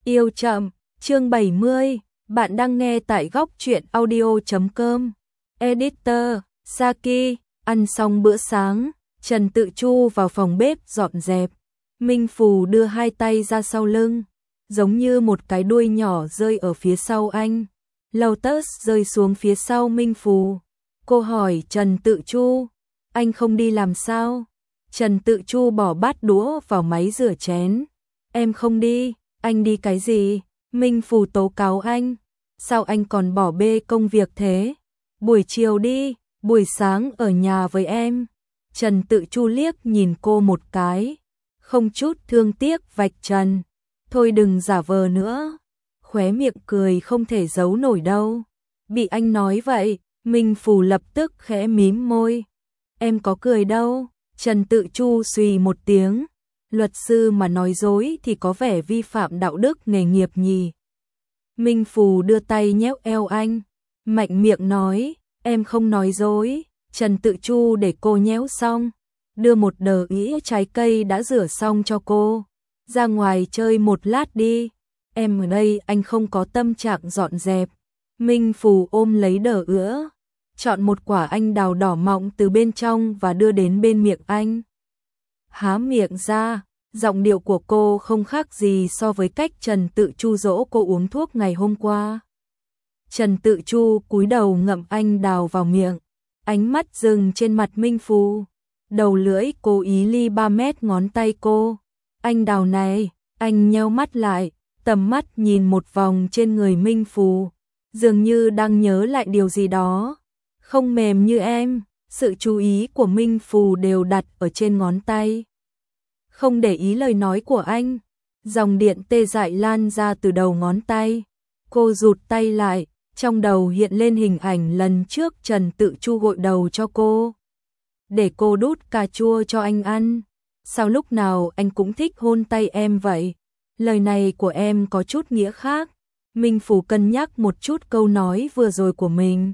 Yêu chậm, chương 70, bạn đang nghe tại góc truyện audio.com. Editor, Saki, ăn xong bữa sáng, Trần Tự Chu vào phòng bếp dọn dẹp. Minh Phù đưa hai tay ra sau lưng, giống như một cái đuôi nhỏ rơi ở phía sau anh. Lotus rơi xuống phía sau Minh Phù. Cô hỏi Trần Tự Chu, anh không đi làm sao? Trần Tự Chu bỏ bát đũa vào máy rửa chén. Em không đi. Anh đi cái gì? Minh Phù tố cáo anh. Sao anh còn bỏ bê công việc thế? Buổi chiều đi, buổi sáng ở nhà với em. Trần Tự Chu liếc nhìn cô một cái, không chút thương tiếc vạch trần. Thôi đừng giả vờ nữa. Khóe miệng cười không thể giấu nổi đâu. Bị anh nói vậy, Minh Phù lập tức khẽ mím môi. Em có cười đâu. Trần Tự Chu xùy một tiếng. Luật sư mà nói dối thì có vẻ vi phạm đạo đức nghề nghiệp nhỉ. Minh Phù đưa tay nhéo eo anh, mạnh miệng nói, em không nói dối. Trần Tự Chu để cô nhéo xong, đưa một đờ ĩa trái cây đã rửa xong cho cô. Ra ngoài chơi một lát đi, em ở đây anh không có tâm trạng dọn dẹp. Minh Phù ôm lấy đờ ĩa, chọn một quả anh đào đỏ mọng từ bên trong và đưa đến bên miệng anh. Há miệng ra, giọng điệu của cô không khác gì so với cách Trần Tự Chu dỗ cô uống thuốc ngày hôm qua. Trần Tự Chu cúi đầu ngậm anh đào vào miệng, ánh mắt dừng trên mặt Minh Phù. Đầu lưỡi cố ý ly 3 mét ngón tay cô. Anh đào này, anh nheo mắt lại, tầm mắt nhìn một vòng trên người Minh Phù, dường như đang nhớ lại điều gì đó. Không mềm như em. Sự chú ý của Minh Phù đều đặt ở trên ngón tay. Không để ý lời nói của anh, dòng điện tê dại lan ra từ đầu ngón tay. Cô rụt tay lại, trong đầu hiện lên hình ảnh lần trước Trần Tự Chu gội đầu cho cô, để cô đút cà chua cho anh ăn. Sao lúc nào anh cũng thích hôn tay em vậy? Lời này của em có chút nghĩa khác. Minh Phù cân nhắc một chút câu nói vừa rồi của mình.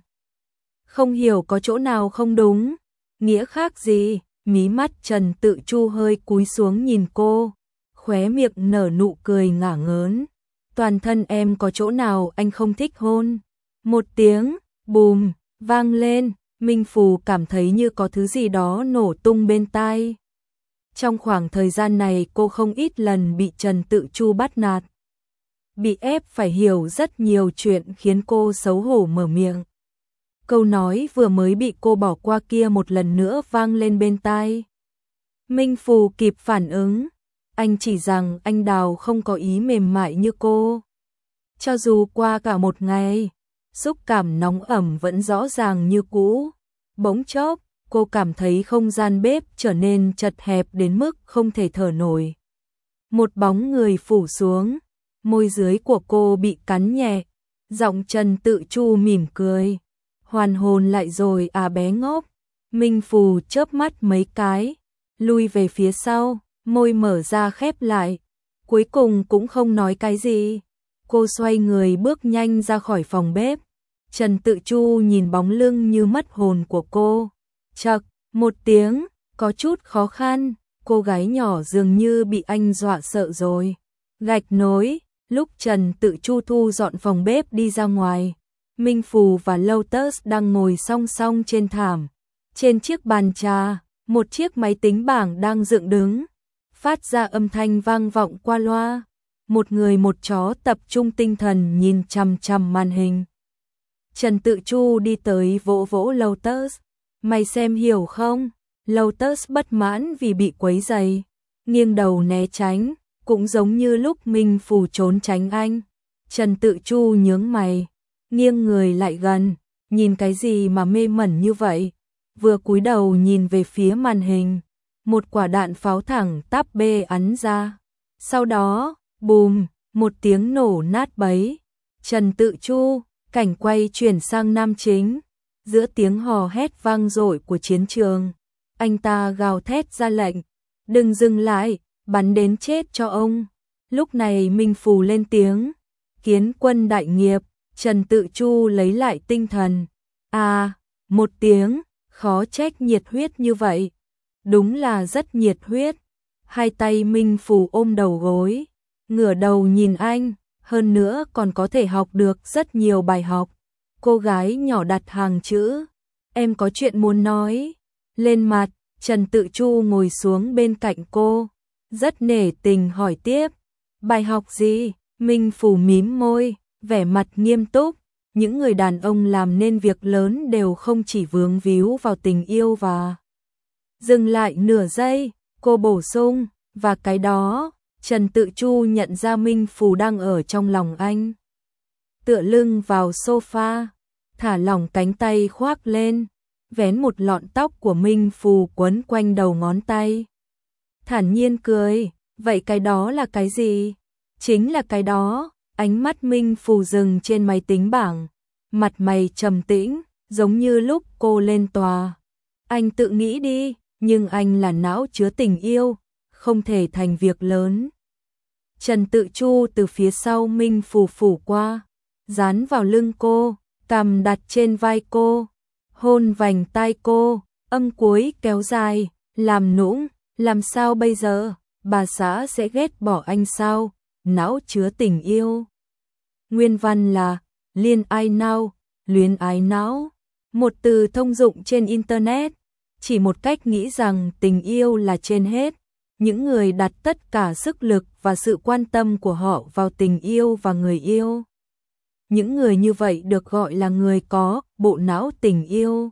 Không hiểu có chỗ nào không đúng. Nghĩa khác gì? Mí mắt Trần Tự Chu hơi cúi xuống nhìn cô, khóe miệng nở nụ cười ngả ngớn. Toàn thân em có chỗ nào anh không thích hôn? Một tiếng bùm vang lên, Minh Phù cảm thấy như có thứ gì đó nổ tung bên tai. Trong khoảng thời gian này cô không ít lần bị Trần Tự Chu bắt nạt, bị ép phải hiểu rất nhiều chuyện khiến cô xấu hổ mở miệng. Câu nói vừa mới bị cô bỏ qua kia một lần nữa vang lên bên tai. Minh Phù kịp phản ứng, anh chỉ rằng anh đào không có ý mềm mại như cô. Cho dù qua cả một ngày, xúc cảm nóng ẩm vẫn rõ ràng như cũ. Bỗng chốc, cô cảm thấy không gian bếp trở nên chật hẹp đến mức không thể thở nổi. Một bóng người phủ xuống, môi dưới của cô bị cắn nhẹ, giọng Trần Tự Chu mỉm cười. Hoàn hồn lại rồi à bé ngốc. Minh Phù chớp mắt mấy cái, lui về phía sau, môi mở ra khép lại. Cuối cùng cũng không nói cái gì. Cô xoay người bước nhanh ra khỏi phòng bếp. Trần Tự Chu nhìn bóng lưng như mất hồn của cô. Chậc, một tiếng, có chút khó khăn. Cô gái nhỏ dường như bị anh dọa sợ rồi. Gạch nối, lúc Trần Tự Chu thu dọn phòng bếp đi ra ngoài, Minh Phù và Lotus đang ngồi song song trên thảm. Trên chiếc bàn trà, một chiếc máy tính bảng đang dựng đứng, phát ra âm thanh vang vọng qua loa. Một người một chó tập trung tinh thần nhìn chằm chằm màn hình. Trần Tự Chu đi tới vỗ vỗ Lotus. Mày xem hiểu không? Lotus bất mãn vì bị quấy rầy, nghiêng đầu né tránh, cũng giống như lúc Minh Phù trốn tránh anh. Trần Tự Chu nhướng mày, nghiêng người lại gần, nhìn cái gì mà mê mẩn như vậy? Vừa cúi đầu nhìn về phía màn hình, một quả đạn pháo thẳng tắp bê ắn ra. Sau đó, bùm, một tiếng nổ nát bấy. Trần Tự Chu, cảnh quay chuyển sang nam chính. Giữa tiếng hò hét vang dội của chiến trường, anh ta gào thét ra lệnh, đừng dừng lại, bắn đến chết cho ông. Lúc này Minh Phù lên tiếng, kiến quân đại nghiệp. Trần Tự Chu lấy lại tinh thần. À, một tiếng, khó trách nhiệt huyết như vậy. Đúng là rất nhiệt huyết. Hai tay Minh Phù ôm đầu gối, ngửa đầu nhìn anh, hơn nữa còn có thể học được rất nhiều bài học. Cô gái nhỏ đặt hàng chữ, em có chuyện muốn nói, lên mặt. Trần Tự Chu ngồi xuống bên cạnh cô, rất nể tình hỏi tiếp, bài học gì? Minh Phủ mím môi, vẻ mặt nghiêm túc, những người đàn ông làm nên việc lớn đều không chỉ vướng víu vào tình yêu và... Dừng lại nửa giây, cô bổ sung, và cái đó, Trần Tự Chu nhận ra Minh Phủ đang ở trong lòng anh. Tựa lưng vào sofa, thả lỏng cánh tay khoác lên, vén một lọn tóc của Minh Phù quấn quanh đầu ngón tay. Thản nhiên cười, vậy cái đó là cái gì? Chính là cái đó. Ánh mắt Minh Phù dừng trên máy tính bảng, mặt mày trầm tĩnh, giống như lúc cô lên tòa. Anh tự nghĩ đi, nhưng anh là não chứa tình yêu, không thể thành việc lớn. Trần Tự Chu từ phía sau Minh Phù phủ qua, dán vào lưng cô, cằm đặt trên vai cô, hôn vành tai cô, âm cuối kéo dài, làm nũng, làm sao bây giờ, bà xã sẽ ghét bỏ anh sao, não chứa tình yêu. Nguyên văn là liên ai não, luyến ái não, một từ thông dụng trên Internet, chỉ một cách nghĩ rằng tình yêu là trên hết. Những người đặt tất cả sức lực và sự quan tâm của họ vào tình yêu và người yêu. Những người như vậy được gọi là người có bộ não tình yêu.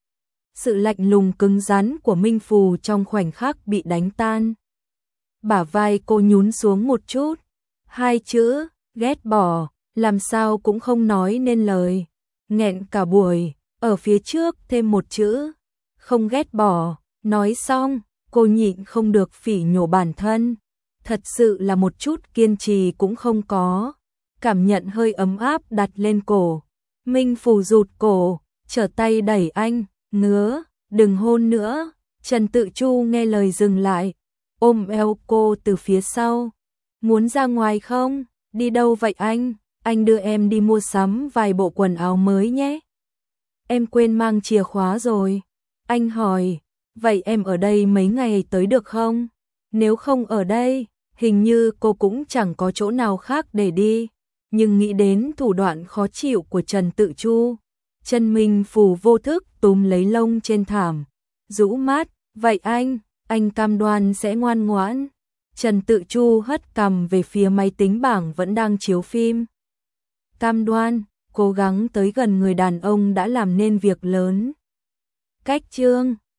Sự lạnh lùng cứng rắn của Minh Phù trong khoảnh khắc bị đánh tan. Bả vai cô nhún xuống một chút. Hai chữ, ghét bỏ, làm sao cũng không nói nên lời. Nghẹn cả buổi, ở phía trước thêm một chữ, không ghét bỏ. Nói xong, cô nhịn không được phỉ nhổ bản thân. Thật sự là một chút kiên trì cũng không có. Cảm nhận hơi ấm áp đặt lên cổ. Minh Phù rụt cổ, trở tay đẩy anh, ngứa, đừng hôn nữa. Trần Tự Chu nghe lời dừng lại, ôm eo cô từ phía sau. Muốn ra ngoài không? Đi đâu vậy anh? Anh đưa em đi mua sắm vài bộ quần áo mới nhé. Em quên mang chìa khóa rồi. Anh hỏi, vậy em ở đây mấy ngày tới được không? Nếu không ở đây, hình như cô cũng chẳng có chỗ nào khác để đi. Nhưng nghĩ đến thủ đoạn khó chịu của Trần Tự Chu, Trần Minh Phù vô thức túm lấy lông trên thảm, rũ mắt, vậy anh cam đoan sẽ ngoan ngoãn. Trần Tự Chu hất cằm về phía máy tính bảng vẫn đang chiếu phim. Cam đoan, cố gắng tới gần người đàn ông đã làm nên việc lớn. Cách chương